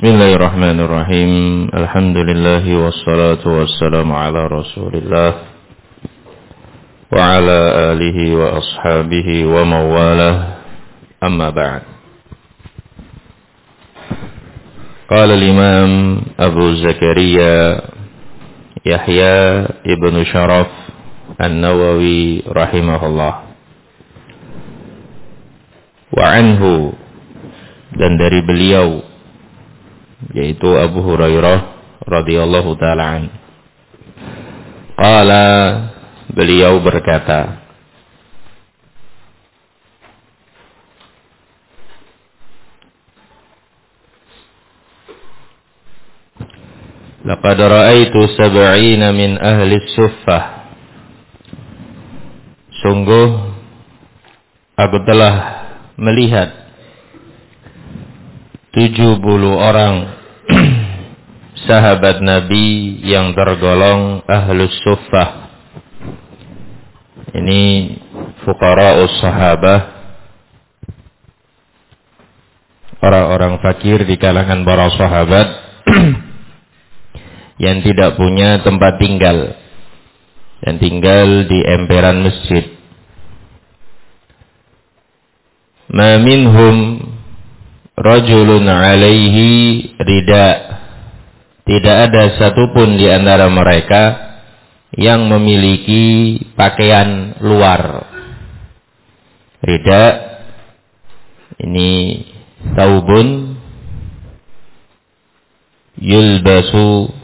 Bismillahirrahmanirrahim. Alhamdulillah wassalatu wassalamu ala Rasulillah wa ala alihi wa ashabihi wa mawalah. Amma ba'd. Qala al-Imam Abu Zakaria Yahya ibn Sharaf An-Nawawi rahimahullah. Wa anhu, dan dari beliau yaitu Abu Hurairah radhiyallahu taala an. Qala, beliau berkata, laqad ra'aitu sab'ina min ahli suffah. Sungguh aku telah melihat 70 orang sahabat Nabi yang tergolong ahlus suffah. Ini fuqara'us sahabah, orang-orang fakir di kalangan para sahabat yang tidak punya tempat tinggal, yang tinggal di emperan masjid. Ma minhum rajulun alaihi rida. Tidak ada satupun di antara mereka yang memiliki pakaian luar. Rida ini saubun yulbasu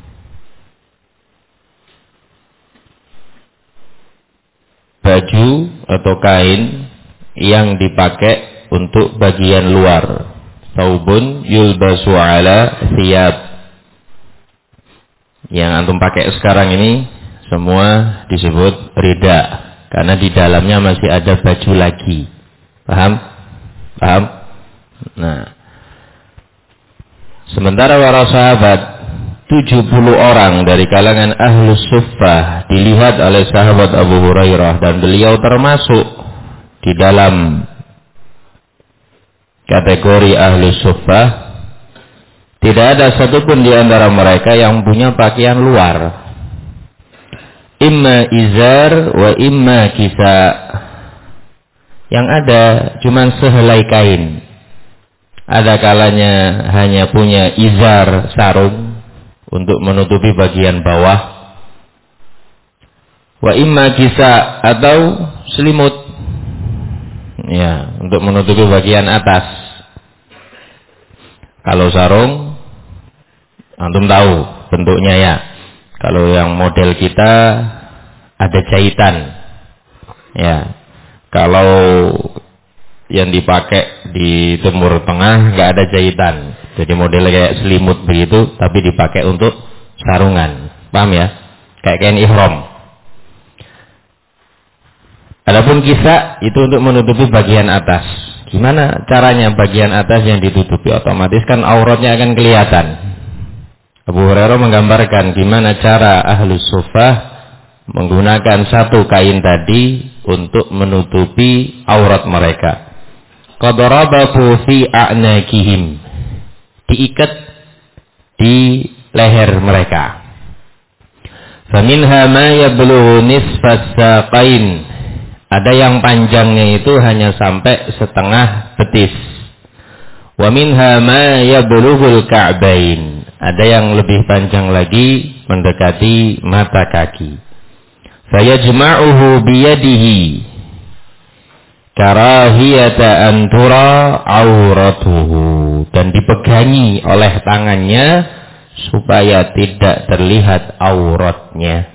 baju atau kain yang dipakai untuk bagian luar. Saubun yulbasu ala thiyab. Yang antum pakai sekarang ini semua disebut rida, karena di dalamnya masih ada baju lagi. Paham? Paham? Nah, sementara para sahabat 70 orang dari kalangan ahlus suffah dilihat oleh sahabat Abu Hurairah, dan beliau termasuk di dalam kategori ahlus suffah. Tidak ada satupun di antara mereka yang punya pakaian luar. Imma izar wa imma kisa. Yang ada cuma sehelai kain. Ada kalanya hanya punya izar, sarung, untuk menutupi bagian bawah. Wa imma kisa, atau selimut, ya, untuk menutupi bagian atas. Kalau sarung, antum tahu bentuknya ya. Kalau yang model kita ada jahitan, ya. Kalau yang dipakai di Timur Tengah nggak ada jahitan, jadi modelnya kayak selimut begitu, tapi dipakai untuk sarungan. Paham ya? Kayak kain ihram. Adapun kisah itu untuk menutupi bagian atas. Gimana caranya bagian atas yang ditutupi? Otomatis kan auratnya akan kelihatan. Abu Hurairah menggambarkan gimana cara ahlus suffah menggunakan satu kain tadi untuk menutupi aurat mereka. Qad rabafu fi a'naqihim, diikat di leher mereka. Faminha ma yablughu nisfas saqain, ada yang panjangnya itu hanya sampai setengah betis. Wa minha ma yablughul ka'bain, ada yang lebih panjang lagi mendekati mata kaki. Fayajma'uhu biyadihi karahiyata antura auratuhu, dan dipegangi oleh tangannya supaya tidak terlihat auratnya.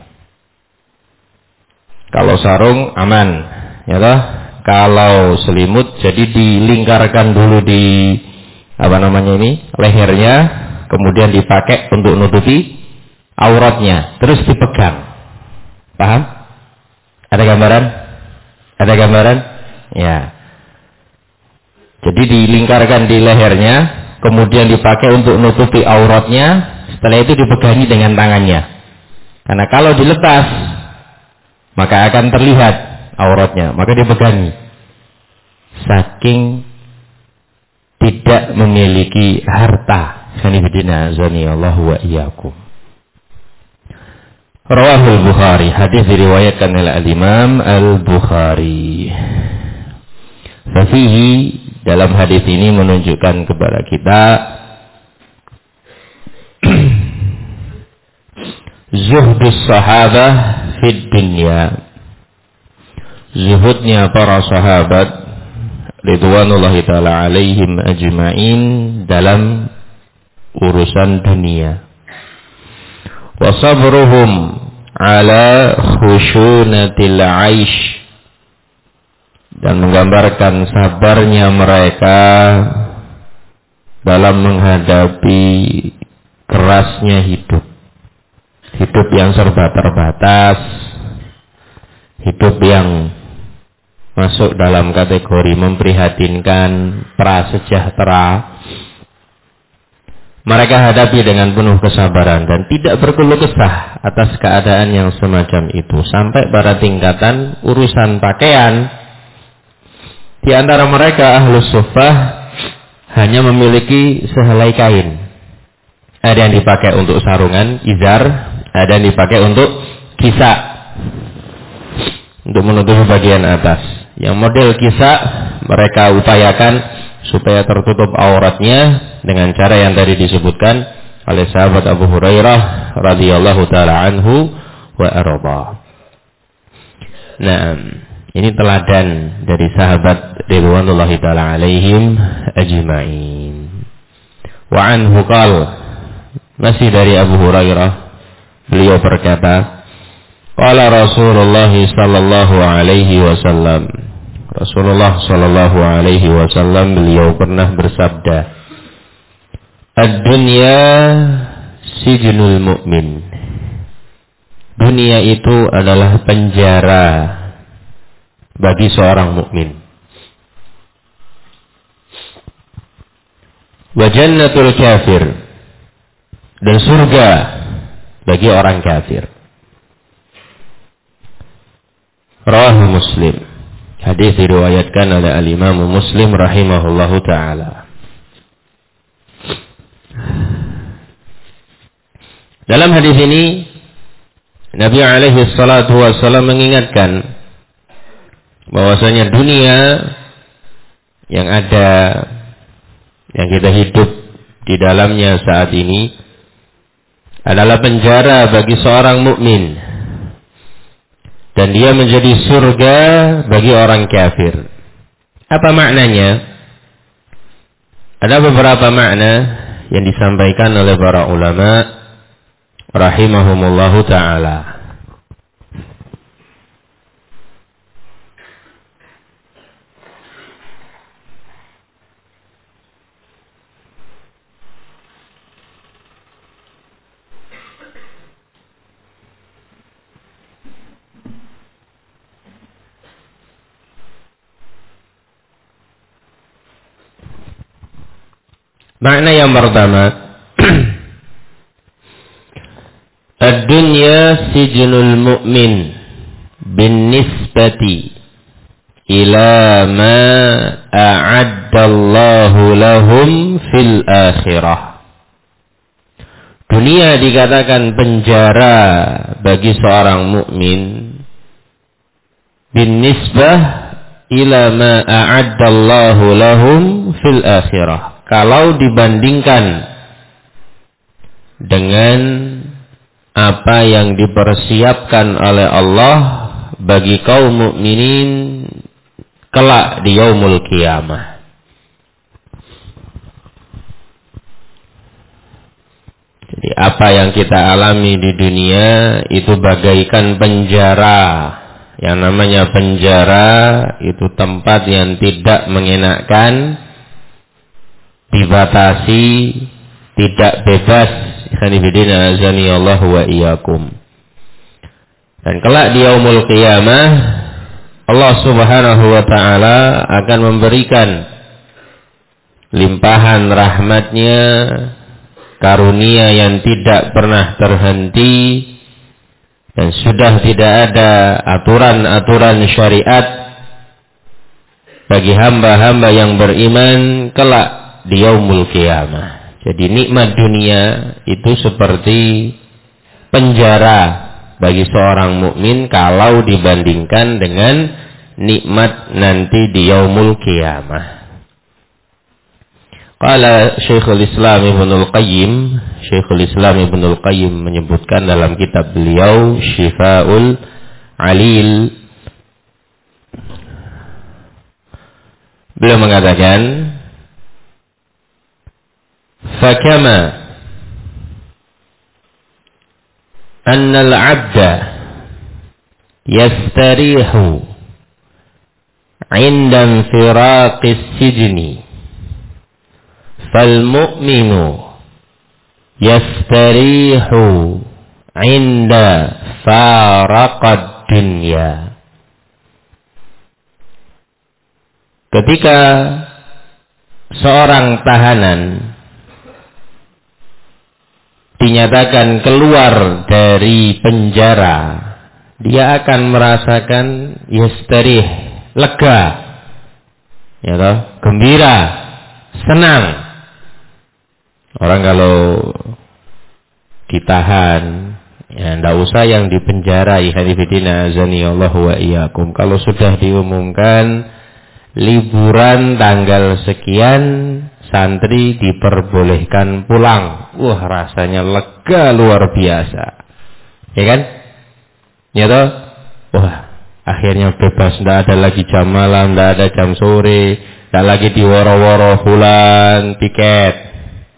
Kalau sarung aman, ya toh. Kalau selimut jadi dilingkarkan dulu di lehernya, kemudian dipakai untuk nutupi auratnya, terus dipegang. Paham? Ada gambaran? Ada gambaran? Ya. Jadi dilingkarkan di lehernya, kemudian dipakai untuk nutupi auratnya, setelah itu dipegangi dengan tangannya. Karena kalau dilepas, maka akan terlihat auratnya, maka dipegangi. Saking tidak memiliki harta, Khanifidina azani Allah wa iyyakum. Rawahul Bukhari, hadis diriwayatkan oleh Al-Imam Al-Bukhari. Fafihi, dalam hadis ini menunjukkan kepada kita zuhdus sahabah fid dunya, zuhudnya para sahabat ridwanullahi ta'ala alaihim ajma'in dalam urusan dunia, wa sabruhum ala khushunatil aish, dan menggambarkan sabarnya mereka dalam menghadapi kerasnya hidup yang serba terbatas, hidup yang masuk dalam kategori memprihatinkan, prasejahtera. Mereka hadapi dengan penuh kesabaran dan tidak berkeluh kesah atas keadaan yang semacam itu. Sampai pada tingkatan urusan pakaian, di antara mereka ahlus suffah hanya memiliki sehelai kain. Ada yang dipakai untuk sarungan, izar, ada yang dipakai untuk kisah, untuk menutupi bagian atas. Yang model kisah mereka upayakan supaya tertutup auratnya dengan cara yang tadi disebutkan oleh sahabat Abu Hurairah radhiyallahu taala anhu wa arda. Nah, ini teladan dari sahabat ridwanullahi taala alaihim ajma'in. Wa anhu qala, masih dari Abu Hurairah, beliau berkata, qala Rasulullah sallallahu alaihi wasallam, Rasulullah sallallahu alaihi wasallam beliau pernah bersabda, ad-dunya sijnul mu'min. Dunia itu adalah penjara bagi seorang mukmin. Wa jannatul kafir, dan surga bagi orang kafir. Rawahu Muslim. Hadis diriwayatkan oleh Al-Imam Muslim rahimahullahu ta'ala. Dalam hadis ini Nabi alaihi salatu wassalam mengingatkan bahwasanya dunia yang ada, yang kita hidup di dalamnya saat ini adalah penjara bagi seorang mukmin, dan dia menjadi surga bagi orang kafir. Apa maknanya? Ada beberapa makna yang disampaikan oleh para ulama rahimahumullahu ta'ala. Makna yang pertama, ad-dunya sijnul mu'min bin nisbati ila ma a'addallahu lahum fil akhirah. Dunia dikatakan penjara bagi seorang mukmin bin nisbah ila ma a'addallahu lahum fil akhirah, kalau dibandingkan dengan apa yang dipersiapkan oleh Allah bagi kaum mukminin kelak di yaumul qiyamah. Jadi apa yang kita alami di dunia itu bagaikan penjara. Yang namanya penjara itu tempat yang tidak mengenakkan, dibatasi, tidak bebas. Khanifidina azani Allah wa iyyakum. Dan kelak di yaumul qiyamah Allah subhanahu wa ta'ala akan memberikan limpahan rahmatnya, karunia yang tidak pernah terhenti, dan sudah tidak ada aturan-aturan syariat bagi hamba-hamba yang beriman kelak di yaumul qiyamah. Jadi nikmat dunia itu seperti penjara bagi seorang mukmin kalau dibandingkan dengan nikmat nanti di yaumul qiyamah. Qala Syekhul Islam Ibnul Qayyim menyebutkan dalam kitab beliau Syifaul Alil, beliau mengatakan, fakama annal abda yastarihu inda firaqis sijni fal mu'minu yastarihu inda faraqad dunya. Ketika seorang tahanan dinyatakan keluar dari penjara, dia akan merasakan yastarih, lega, ya toh, gembira, senang. Orang kalau ditahan, ya ndak usah yang di penjara, ikhwanifidina azanillahu wa iyyakum. Kalau sudah diumumkan liburan tanggal sekian, santri diperbolehkan pulang. Wah, rasanya lega luar biasa. Ya kan? Ya toh? Wah, akhirnya bebas, ndak ada lagi jam malam, ndak ada jam sore, ndak lagi diworo-woro bulan tiket.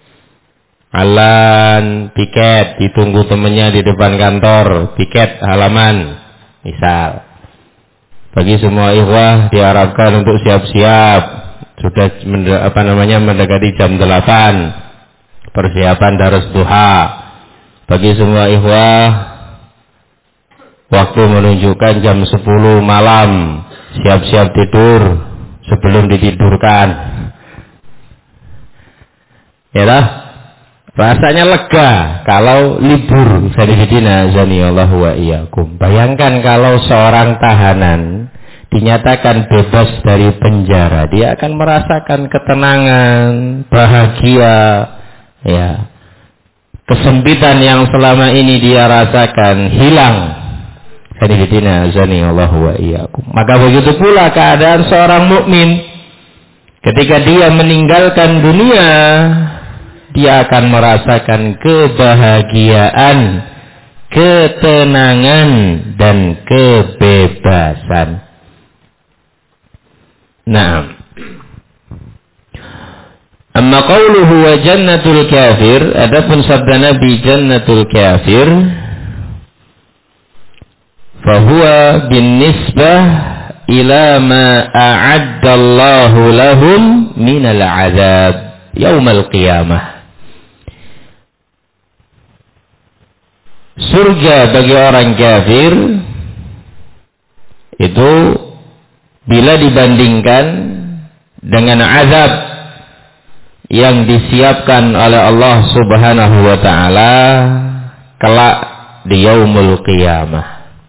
Alan tiket, ditunggu temennya di depan kantor, tiket halaman, misal. Bagi semua ikhwah diharapkan untuk siap-siap, sudah mendekati jam 8, persiapan darus duha. Bagi semua ikhwah, waktu menunjukkan jam 10 malam, siap-siap tidur sebelum ditidurkan. Ya lah. Rasanya lega kalau libur. Sayyidina zaniyallahu wa iyyakum. Bayangkan kalau seorang tahanan dinyatakan bebas dari penjara, dia akan merasakan ketenangan, bahagia, ya. Kesempitan yang selama ini dia rasakan hilang. Sayyidina zaniyallahu wa iyyakum. Maka begitu pula keadaan seorang mukmin ketika dia meninggalkan dunia, dia akan merasakan kebahagiaan, ketenangan, dan kebebasan. Naam. Amma qawluhu wa jannatul kafir, adapun sabda Nabi jannatul kafir, fahuwa bin nisbah ila ma a'addallahu lahum minal azab yaumal qiyamah. Surga bagi orang kafir itu bila dibandingkan dengan azab yang disiapkan oleh Allah Subhanahu wa taala kelak di yaumul qiyamah.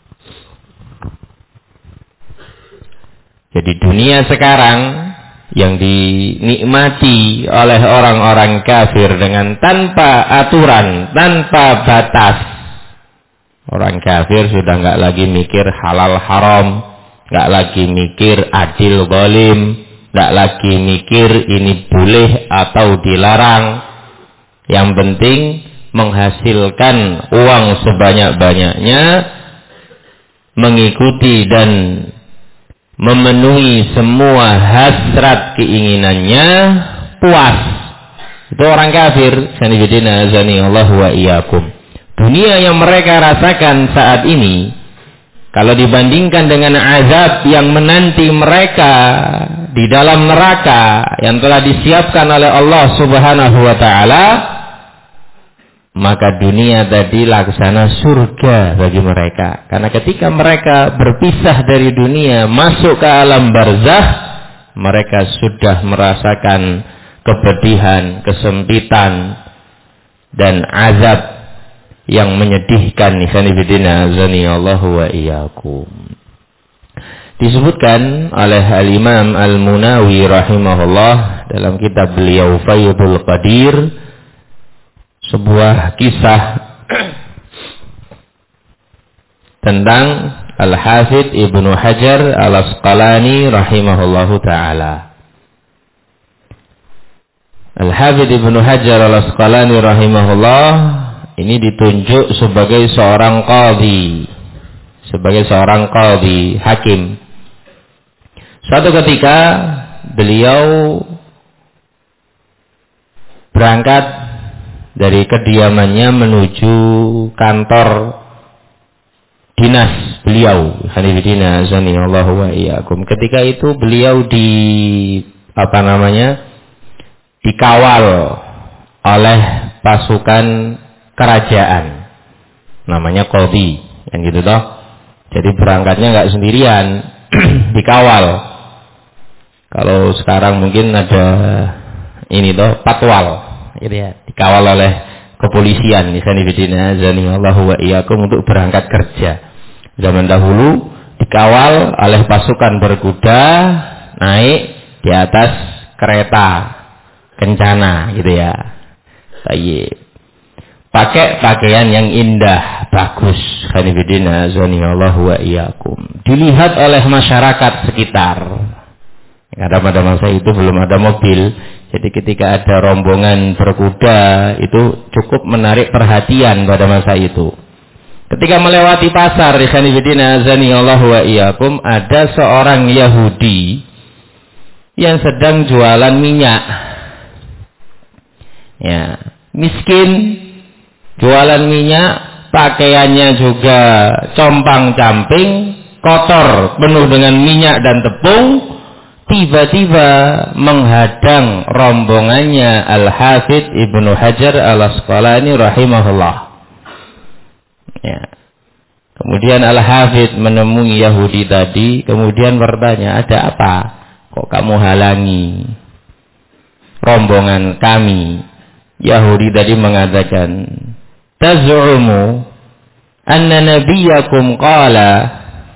Jadi dunia sekarang yang dinikmati oleh orang-orang kafir dengan tanpa aturan, tanpa batas. Orang kafir sudah nggak lagi mikir halal haram, nggak lagi mikir adil zalim, nggak lagi mikir ini boleh atau dilarang. Yang penting menghasilkan uang sebanyak-banyaknya, mengikuti dan memenuhi semua hasrat keinginannya, puas. Itu orang kafir. Sanibidina azani Allah wa iyyakum. Dunia yang mereka rasakan saat ini, kalau dibandingkan dengan azab yang menanti mereka di dalam neraka yang telah disiapkan oleh Allah Subhanahu wa taala, maka dunia tadi laksana surga bagi mereka. Karena ketika mereka berpisah dari dunia, masuk ke alam barzakh, mereka sudah merasakan kepedihan, kesempitan, dan azab yang menyedihkan. Ikhwanifidina azanillahu wa iyyakum. Disebutkan oleh Al-Imam Al-Munawi rahimahullah dalam kitab beliau Faidul Qadir sebuah kisah tentang Al-Hafidz Ibnu Hajar Al-Asqalani rahimahullahu ta'ala. Al-Hafidz Ibnu Hajar Al-Asqalani rahimahullah ini ditunjuk sebagai seorang qadhi, hakim. Suatu ketika beliau berangkat dari kediamannya menuju kantor dinas beliau. Hanifidina azanillahu wa iyyakum. Ketika itu beliau dikawal oleh pasukan kerajaan, namanya qadhi, yang gitu toh. Jadi berangkatnya nggak sendirian, dikawal. Kalau sekarang mungkin ada ini toh, patwal, gitu ya, dikawal oleh kepolisian. Hanifidina azanillahu wa iyyakum untuk berangkat kerja. Zaman dahulu dikawal oleh pasukan berkuda, naik di atas kereta kencana, gitu ya. Tayyib. Pakai pakaian yang indah, bagus. Hanifidina azanillahu wa iyyakum. Dilihat oleh masyarakat sekitar. Karena pada masa itu belum ada mobil, jadi ketika ada rombongan berkuda itu cukup menarik perhatian pada masa itu. Ketika melewati pasar, hanifidina azanillahu wa iyyakum, ada seorang Yahudi yang sedang jualan minyak. Ya, miskin, jualan minyak, pakaiannya juga compang-camping, kotor, penuh dengan minyak dan tepung. Tiba-tiba menghadang rombongannya Al-Hafidz Ibnu Hajar Al-Asqalani rahimahullah. Ya. Kemudian Al-Hafidz menemui Yahudi tadi, kemudian bertanya, ada apa? Kok kamu halangi rombongan kami? Yahudi tadi mengatakan, taz'umu anna nabiyyakum qala,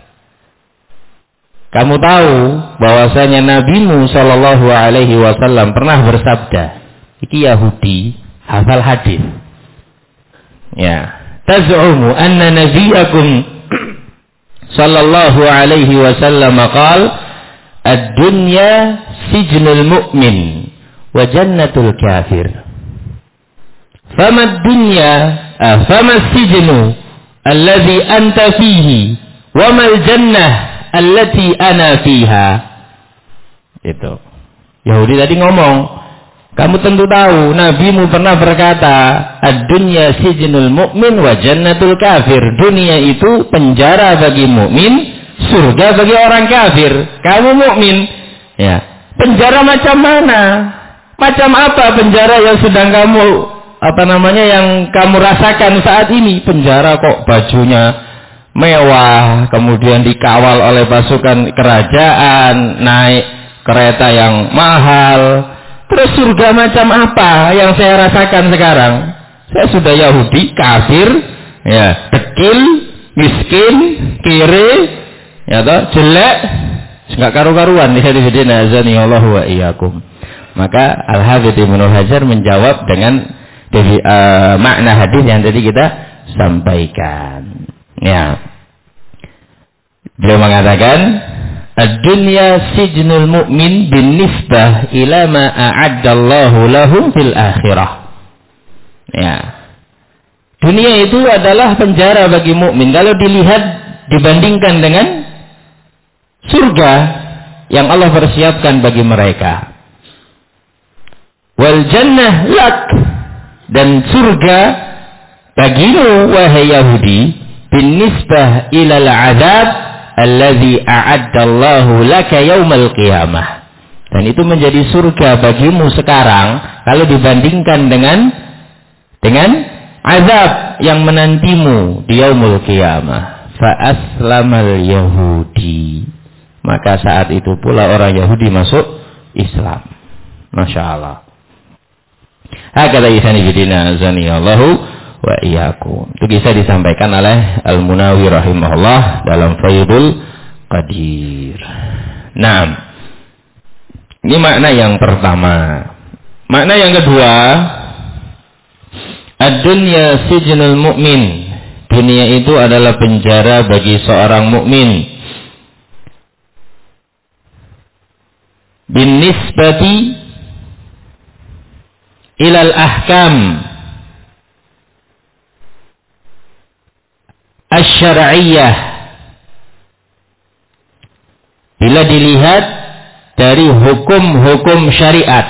kamu tahu bahwasanya nabimu sallallahu alaihi wasallam pernah bersabda. Iki Yahudi hafal hadis. Ya, taz'umu anna nabiyyakum sallallahu alaihi wasallam qala ad-dunya sijnul mu'min wa jannatul kafir. Fama ad-dunya fama as-sijnu alladhi anta fihi wa mal jannah allati ana fiha. Itu Yahudi tadi ngomong, kamu tentu tahu nabimu pernah berkata, ad-dunya sijnul mu'min wa jannatul kafir. Dunia itu penjara bagi mukmin, surga bagi orang kafir. Kamu mukmin, ya. Penjara macam mana? Macam apa penjara yang sedang kamu yang kamu rasakan saat ini? Penjara kok bajunya mewah, kemudian dikawal oleh pasukan kerajaan, naik kereta yang mahal. Terus surga macam apa yang saya rasakan sekarang? Saya sudah Yahudi, kafir, ya, dekil, miskin, kiri, ya toh, jelek, enggak karu-karuan. Dihadidina azanillahu wa iyyakum. Maka Al-Hafidz Ibnu Hajar menjawab dengan makna hadis yang tadi kita sampaikan. Ya. Beliau mengatakan, ad-dunya sijnul mu'min binisbah ila ma a'addallahu lahum fil akhirah. Ya. Dunia itu adalah penjara bagi mukmin kalau dilihat dibandingkan dengan surga yang Allah persiapkan bagi mereka. Wal jannah lak, dan surga bagimu wahai Yahudi binisbah ilal azab allazi a'addallahu laka yaumal qiyamah. Dan itu menjadi surga bagimu sekarang kalau dibandingkan dengan azab yang menantimu di yaumul qiyamah. Fa aslamal yahudi, maka saat itu pula orang Yahudi masuk Islam. Masya Allah. Hakata isanibidina azanillahu wa iyyakum. Itu bisa disampaikan oleh Al-Munawi rahimahullah dalam Faidul Qadir. Nah, ini makna yang pertama. Makna yang kedua, Ad-dunya sijnul mu'min. Dunia itu adalah penjara bagi seorang mukmin. Bin nisbati ilal ahkam asy-syar'iyyah. Bila dilihat dari hukum-hukum syariat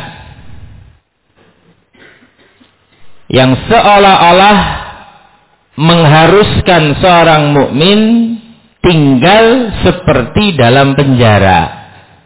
yang seolah-olah mengharuskan seorang mukmin tinggal seperti dalam penjara.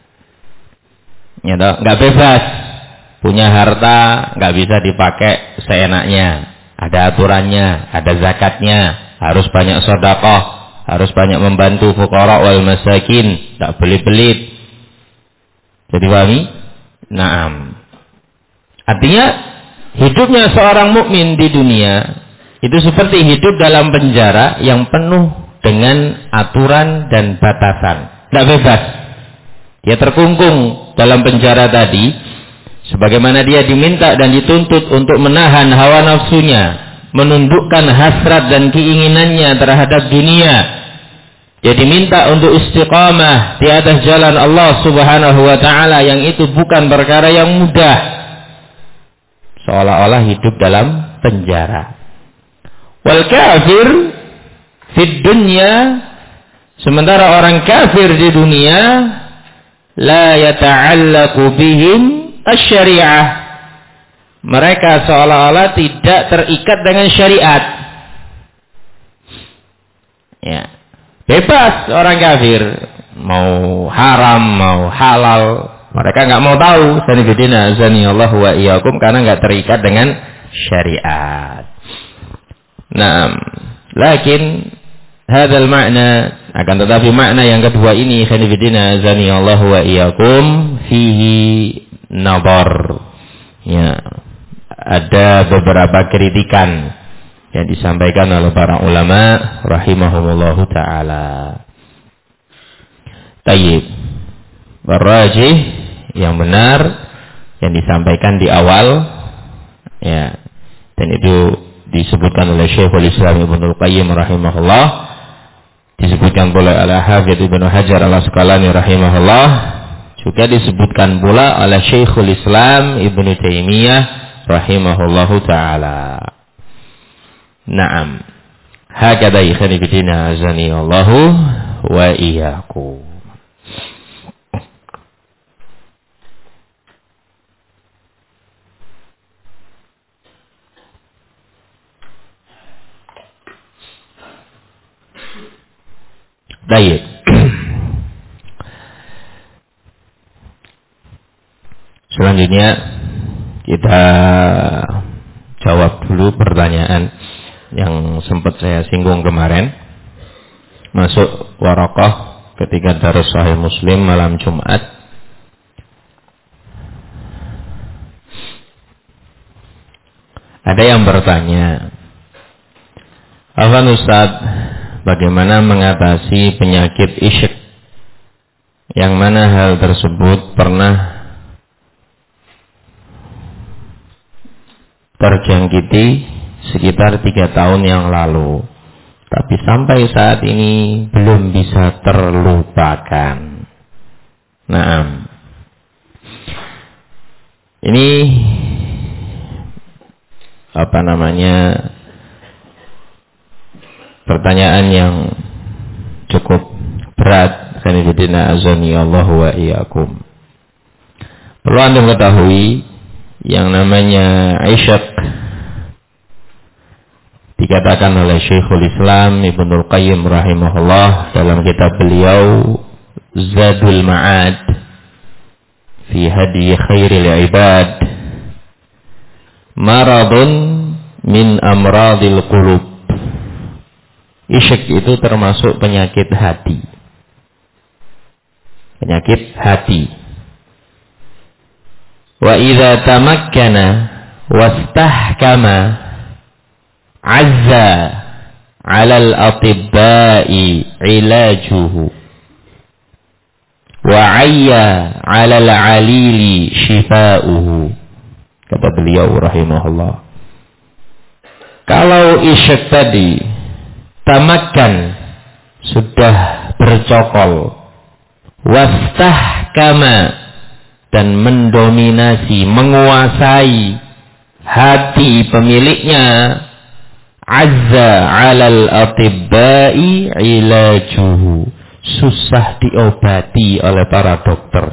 Ya toh, nggak bebas, punya harta nggak bisa dipakai seenaknya, ada aturannya, ada zakatnya, harus banyak sedekah, harus banyak membantu fuqara wal masakin, tak belit-belit. Jadi pahami? Naam. Artinya hidupnya seorang mukmin di dunia itu seperti hidup dalam penjara yang penuh dengan aturan dan batasan. Tidak bebas. Dia terkungkung dalam penjara tadi, sebagaimana dia diminta dan dituntut untuk menahan hawa nafsunya, menundukkan hasrat dan keinginannya terhadap dunia. Dia diminta untuk istiqamah di atas jalan Allah Subhanahu wa ta'ala, yang itu bukan perkara yang mudah. Seolah-olah hidup dalam penjara. Wal kafir fid dunya, sementara orang kafir di dunia, la yata'allaqu bihim asy-syari'ah. Mereka seolah-olah tidak terikat dengan syariat. Ya. Bebas orang kafir, mau haram, mau halal, mereka nggak mau tahu. Sanibidina azanillahu wa iyyakum, karena nggak terikat dengan syariat. Nah, lakin hadzal makna, akan tetapi makna yang kedua ini, sanibidina azanillahu wa iyyakum, fihi nadhar. Ya, ada beberapa kritikan yang disampaikan oleh para ulama rahimahumullahu ta'ala. Tayyib. Warrajih, yang benar yang disampaikan di awal, ya, dan itu disebutkan oleh Syekhul Islam Ibnul Qayyim rahimahullah, disebutkan pula oleh Hafidz Ibnu Hajar Al-Asqalani rahimahullah, juga disebutkan pula oleh Syekhul Islam Ibnu Taimiyah rahimahullahu ta'ala. Naam. Hakadha ikhwani bidina azani Allahu wa iyyakum. Baik. Selanjutnya kita jawab dulu pertanyaan yang sempat saya singgung kemarin, masuk Waraqah ketika darus Sahih Muslim malam Jumat. Ada yang bertanya, Afwan Ustaz, bagaimana mengatasi penyakit isyik, yang mana hal tersebut pernah terjangkiti sekitar 3 tahun yang lalu, tapi sampai saat ini belum bisa terlupakan. Nah, ini pertanyaan yang cukup berat. Sanibidina azani Allahu wa iyyakum. Perlu Anda ketahui, yang namanya isyaq dikatakan oleh Syekhul Islam Ibnul Qayyim rahimahullah dalam kitab beliau Zadul Ma'ad fi Hadi Khairil Ibad, maradun min amradil qulub. Isyaq itu termasuk penyakit hati. Penyakit hati. Wa idza tamakkana wastahkama azza 'alal atibba'i ilajuhu wa 'ayya 'alal 'alili shifa'uhu. Kata beliau rahimahullah, Kalau isyik tadi tamakkan, sudah bercokol, wastahkama, dan mendominasi, menguasai hati pemiliknya, azza 'alal atibba'i ilajuhu, susah diobati oleh para dokter.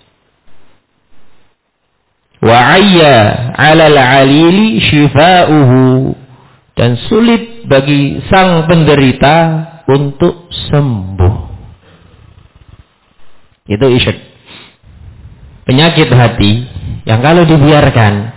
Wa 'ayya 'alal 'alili shifa'uhu, dan sulit bagi sang penderita untuk sembuh. Itu isyik. Penyakit hati yang kalau dibiarkan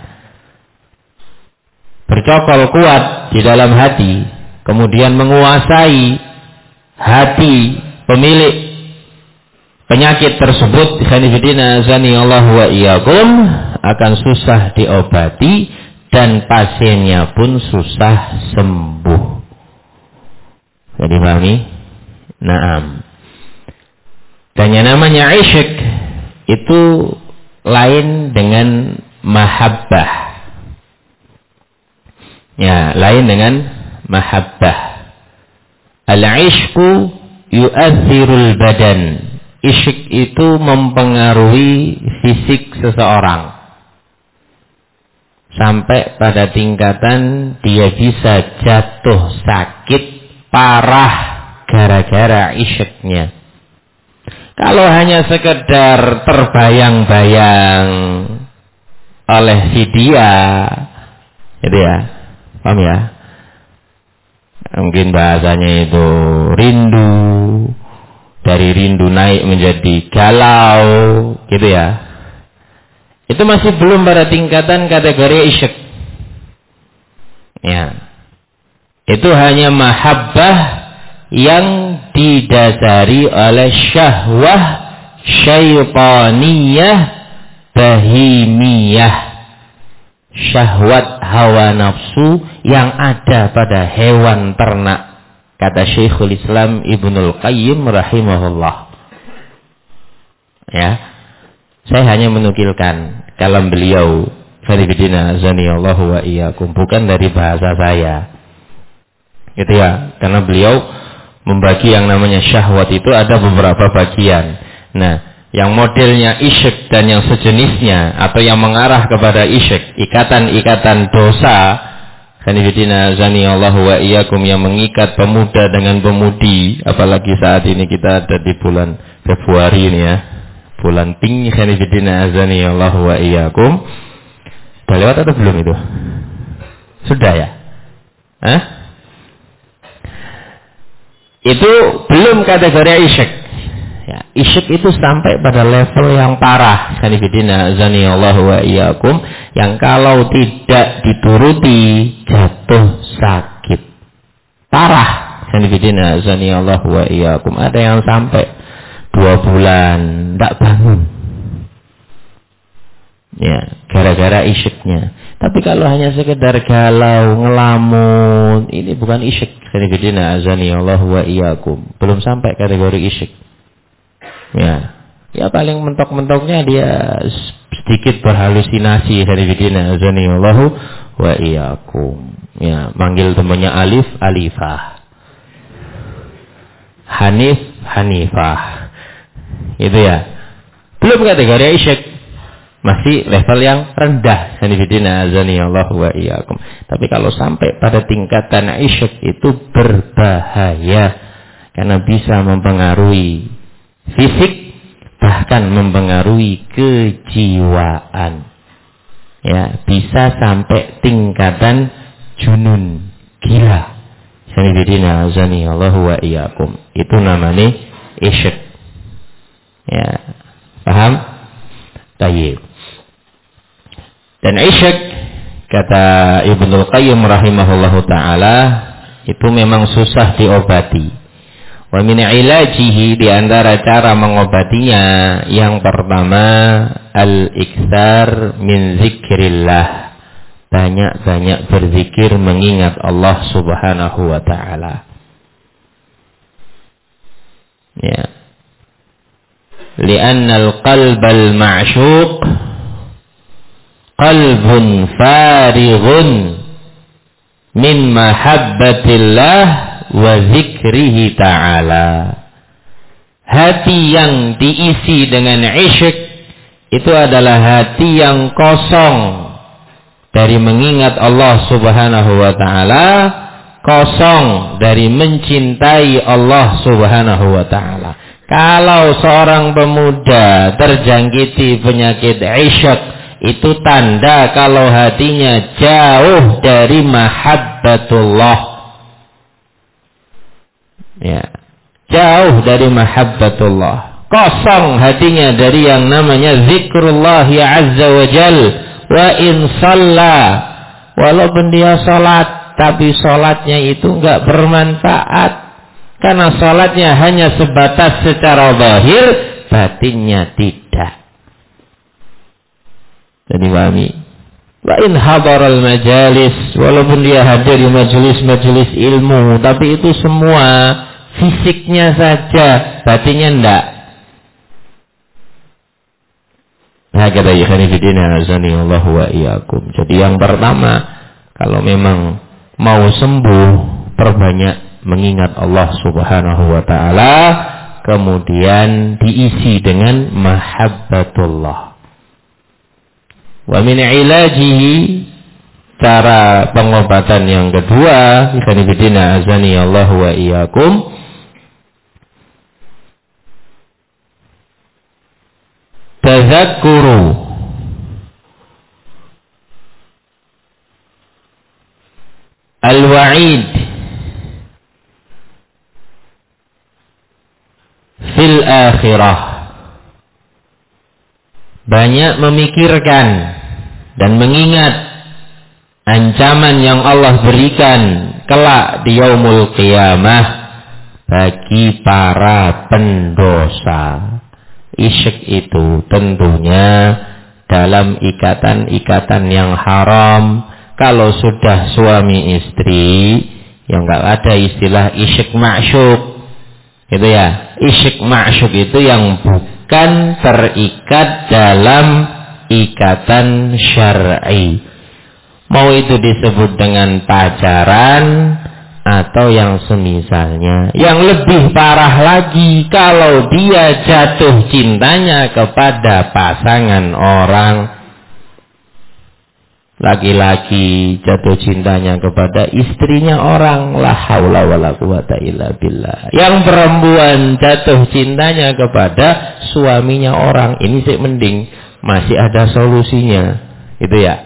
bercokol kuat di dalam hati, kemudian menguasai hati pemilik penyakit tersebut, khanifidina azanillahu wa iyyakum, akan susah diobati dan pasiennya pun susah sembuh. Jadi pahami? Naam. Dan yang namanya isyik itu lain dengan mahabbah. Ya, lain dengan mahabbah. Al-ishku yu'athirul badan. Isyik itu mempengaruhi fisik seseorang. Sampai pada tingkatan dia bisa jatuh sakit parah gara-gara isyiknya. Kalau hanya sekedar terbayang-bayang oleh si dia, gitu ya, paham ya? Mungkin bahasanya itu rindu, dari rindu naik menjadi galau, gitu ya. Itu masih belum pada tingkatan kategori isyik. Ya. Itu hanya mahabbah yang didasari oleh syahwah syaitaniyah bahimiyah. Syahwat hawa nafsu yang ada pada hewan ternak. Kata Syekhul Islam Ibnul Qayyim rahimahullah. Ya. Saya hanya menukilkan kalam beliau, Faribidina azanillahu wa iyyakum, bukan dari bahasa saya. Gitu ya, karena beliau membagi yang namanya syahwat itu ada beberapa bagian. Nah, yang modelnya isyik dan yang sejenisnya atau yang mengarah kepada isyik, ikatan-ikatan dosa, Faribidina azanillahu wa iyyakum, yang mengikat pemuda dengan pemudi, apalagi saat ini kita ada di bulan Februari ini ya. Bulan tinggi khanifidina azani Allah wa iyyakum. Udah lewat atau belum itu? Sudah ya? Hah? Itu belum kategori isyik. Ya, isyik itu sampai pada level yang parah, khanifidina azani Allah wa iyyakum, yang kalau tidak dituruti jatuh sakit. Parah, khanifidina azani Allah wa iyyakum. Ada yang sampai 2 bulan tidak bangun, ya, gara-gara isyiknya. Tapi kalau hanya sekedar galau, ngelamun, ini bukan isyik. Khanifidina azani Allah wa iyyakum, belum sampai kategori isyik. Ya paling mentok-mentoknya dia sedikit berhalusinasi. Khanifidina azani Allah wa iyyakum. Ya, manggil temannya Alif, Alifah, Hanif, Hanifah. Itu ya, belum kategori isyik, masih level yang rendah. Khanifidina azani Allah wa iyyakum. Tapi kalau sampai pada tingkatan isyik itu berbahaya, karena bisa mempengaruhi fisik, bahkan mempengaruhi kejiwaan. Ya, bisa sampai tingkatan junun, gila. Khanifidina azani Allah wa iyyakum. Itu namanya isyik. Ya, paham? Tayyib. Dan isyik, kata Ibnul Qayyim rahimahullahu ta'ala, itu memang susah diobati. Wa min ilajihi, di antara cara mengobatinya, yang pertama al-iktsar min zikrillah, banyak-banyak berzikir mengingat Allah subhanahu wa ta'ala. Ya. Li'annal qalbal ma'syuq qalbun farighun min mahabbatillah wa zikrihi ta'ala. Hati yang diisi dengan isyq itu adalah hati yang kosong dari mengingat Allah Subhanahu wa ta'ala, kosong dari mencintai Allah Subhanahu wa ta'ala. Kalau seorang pemuda terjangkiti penyakit isyq, itu tanda kalau hatinya jauh dari mahabbatullah. Ya, jauh dari mahabbatullah. Kosong hatinya dari yang namanya zikrullah azza wa jal. Wa in shalla, walaupun dia salat, tapi salatnya itu enggak bermanfaat. Karena salatnya hanya sebatas secara zahir, batinnya tidak. Jadi pahami. Wa in hadaral majalis, walaupun dia hadir di majelis-majelis ilmu, tapi itu semua fisiknya saja, batinnya enggak. Hakadha ikhwani fillah azani Allah wa iyyakum. Jadi yang pertama, kalau memang mau sembuh, perbanyak mengingat Allah Subhanahu wa taala, kemudian diisi dengan mahabbatullah. Wa min ilajihi, cara pengobatan yang kedua, ikhwani fillah azani Allah wa iyyakum, tazakkuru al-wa'id fil akhirah. Banyak memikirkan dan mengingat ancaman yang Allah berikan kelak di yaumul qiyamah bagi para pendosa. Isyq itu tentunya dalam ikatan-ikatan yang haram. Kalau sudah suami istri, yang enggak ada istilah isyq ma'syuq. Gitu ya. Isyq ma'syuq itu yang bukan terikat dalam ikatan syar'i. Mau itu disebut dengan pacaran atau yang semisalnya. Yang lebih parah lagi, kalau dia jatuh cintanya kepada pasangan orang. Laki-laki jatuh cintanya kepada istrinya orang, la haula wala quwata illa billah. Yang perempuan jatuh cintanya kepada suaminya orang. Ini sih mending, masih ada solusinya. Itu ya.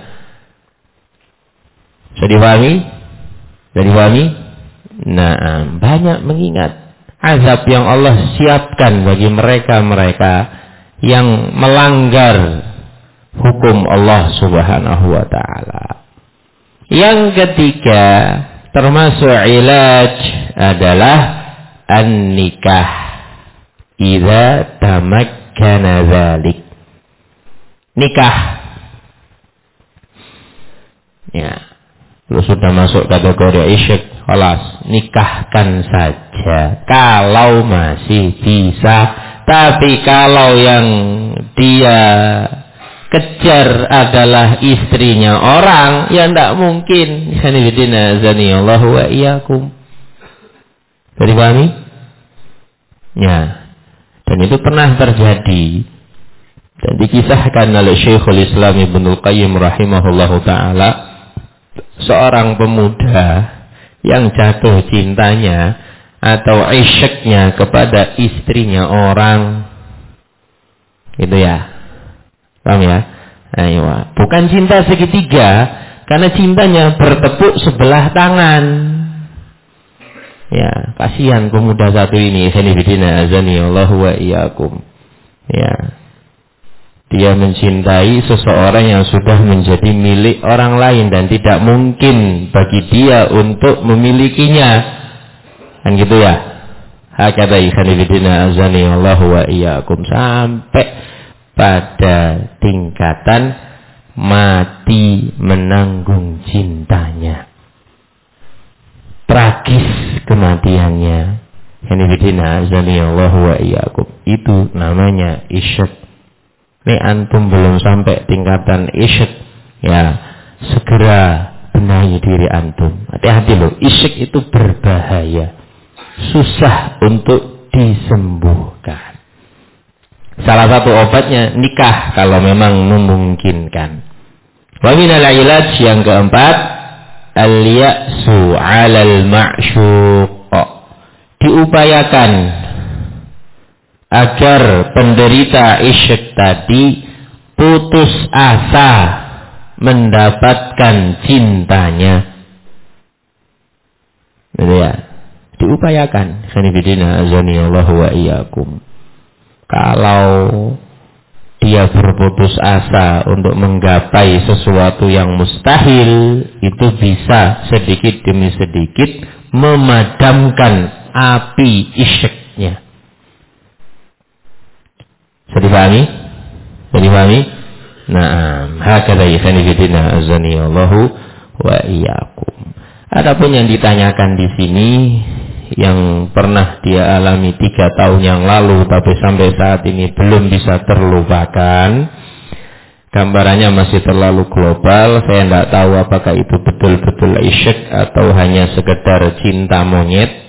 Bisa dipahami? Bisa dipahami? Nah, banyak mengingat azab yang Allah siapkan bagi mereka-mereka yang melanggar hukum Allah Subhanahu wa ta'ala. Yang ketiga, termasuk ilaj adalah an-nikah idza tamakkana dzalik. Nikah. Ya. Kalau sudah masuk kategori isyq, khalas, nikahkan saja kalau masih bisa. Tapi kalau yang dia kejar adalah istrinya orang, ya tidak mungkin. Sanibidina zaniyallahu wa iyyakum. Jadi pahami? Ya. Dan itu pernah terjadi dan dikisahkan oleh Syekhul Islam Ibnul Qayyim rahimahullahu ta'ala. Seorang pemuda yang jatuh cintanya atau isyqnya kepada istrinya orang. Gitu ya. Paham ya? Ayo. Bukan cinta segitiga, karena cintanya bertepuk sebelah tangan. Ya, kasihan pemuda satu ini. Sanibidina azanillahu wa iyyakum. Ya. Dia mencintai seseorang yang sudah menjadi milik orang lain dan tidak mungkin bagi dia untuk memilikinya. Kan gitu ya. Hakadha ikhwanifidina azani Allahu wa iyyakum, sampai pada tingkatan mati menanggung cintanya. Tragis kematiannya. Ikhwanifidina azani Allahu wa iyyakum. Itu namanya isyq. Ini antum belum sampai tingkatan isyq, ya segera benahi diri antum. Hati-hati loh, isyik itu berbahaya, susah untuk disembuhkan. Salah satu obatnya nikah kalau memang memungkinkan. Wa minal ilaj yang keempat, al-ya'su 'alal ma'syuq. Diupayakan agar penderita isyik tadi putus asa mendapatkan cintanya. Gitu ya. Diupayakan. Khanifidina azanillahu wa iyyakum. Kalau dia berputus asa untuk menggapai sesuatu yang mustahil, itu bisa sedikit demi sedikit memadamkan api isyiknya. Bisa dipahami? Bisa dipahami? Naam, hakadha ikhwanifidina azanillahu wa iyyakum. Adapun yang ditanyakan di sini, yang pernah dia alami 3 tahun yang lalu tapi sampai saat ini belum bisa terlupakan, gambarannya masih terlalu global. Saya tidak tahu apakah itu betul-betul isyik atau hanya sekedar cinta monyet.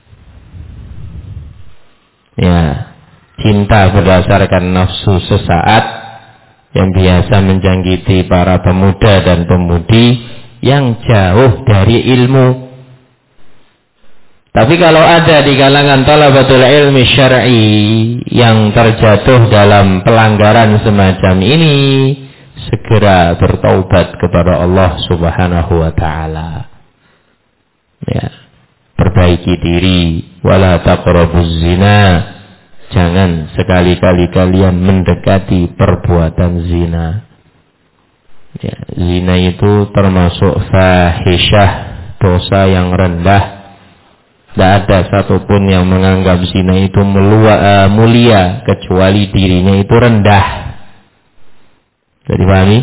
Ya, cinta berdasarkan nafsu sesaat yang biasa menjangkiti para pemuda dan pemudi yang jauh dari ilmu. Tapi kalau ada di kalangan talabatul ilmi syar'i yang terjatuh dalam pelanggaran semacam ini, segera bertaubat kepada Allah Subhanahu wa taala. Ya, perbaiki diri, wala taqrabuz zina. Jangan sekali-kali kalian mendekati perbuatan zina. Ya, zina itu termasuk fahisyah, dosa yang rendah. Tidak ada satupun yang menganggap zina itu mulia kecuali dirinya itu rendah. Jadi pahami?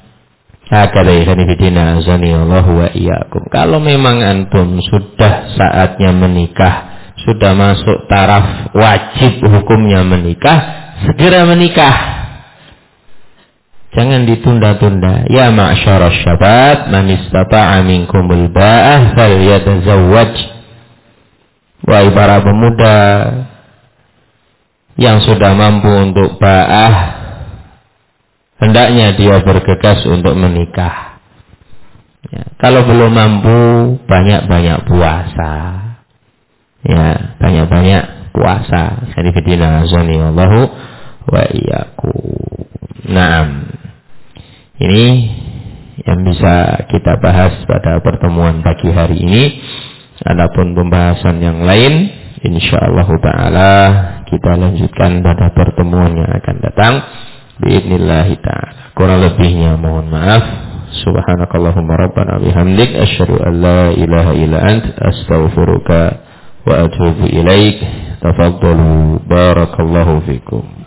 Kalau memang antum sudah saatnya menikah, sudah masuk taraf wajib hukumnya menikah, segera menikah. Jangan ditunda-tunda. Ya ma'syarasy syabab, man istata'a minkumul ba'ah falyatazawwaj. Wahai para pemuda yang sudah mampu untuk ba'ah, hendaknya dia bergegas untuk menikah. Ya, kalau belum mampu, banyak-banyak puasa. Ya, banyak-banyak puasa. Khairuddin azanillahu wa iyyakum. Naam. Ini yang bisa kita bahas pada pertemuan pagi hari ini. Adapun pembahasan yang lain, insyaallah taala kita lanjutkan pada pertemuan yang akan datang. Biidznillah taala. Kurang lebihnya mohon maaf. Subhanakallahumma rabbana bihamdik asyhadu an la ilaha illa ant astaghfiruka wa atubu ilaik. Tafaddalu barakallahu fikum.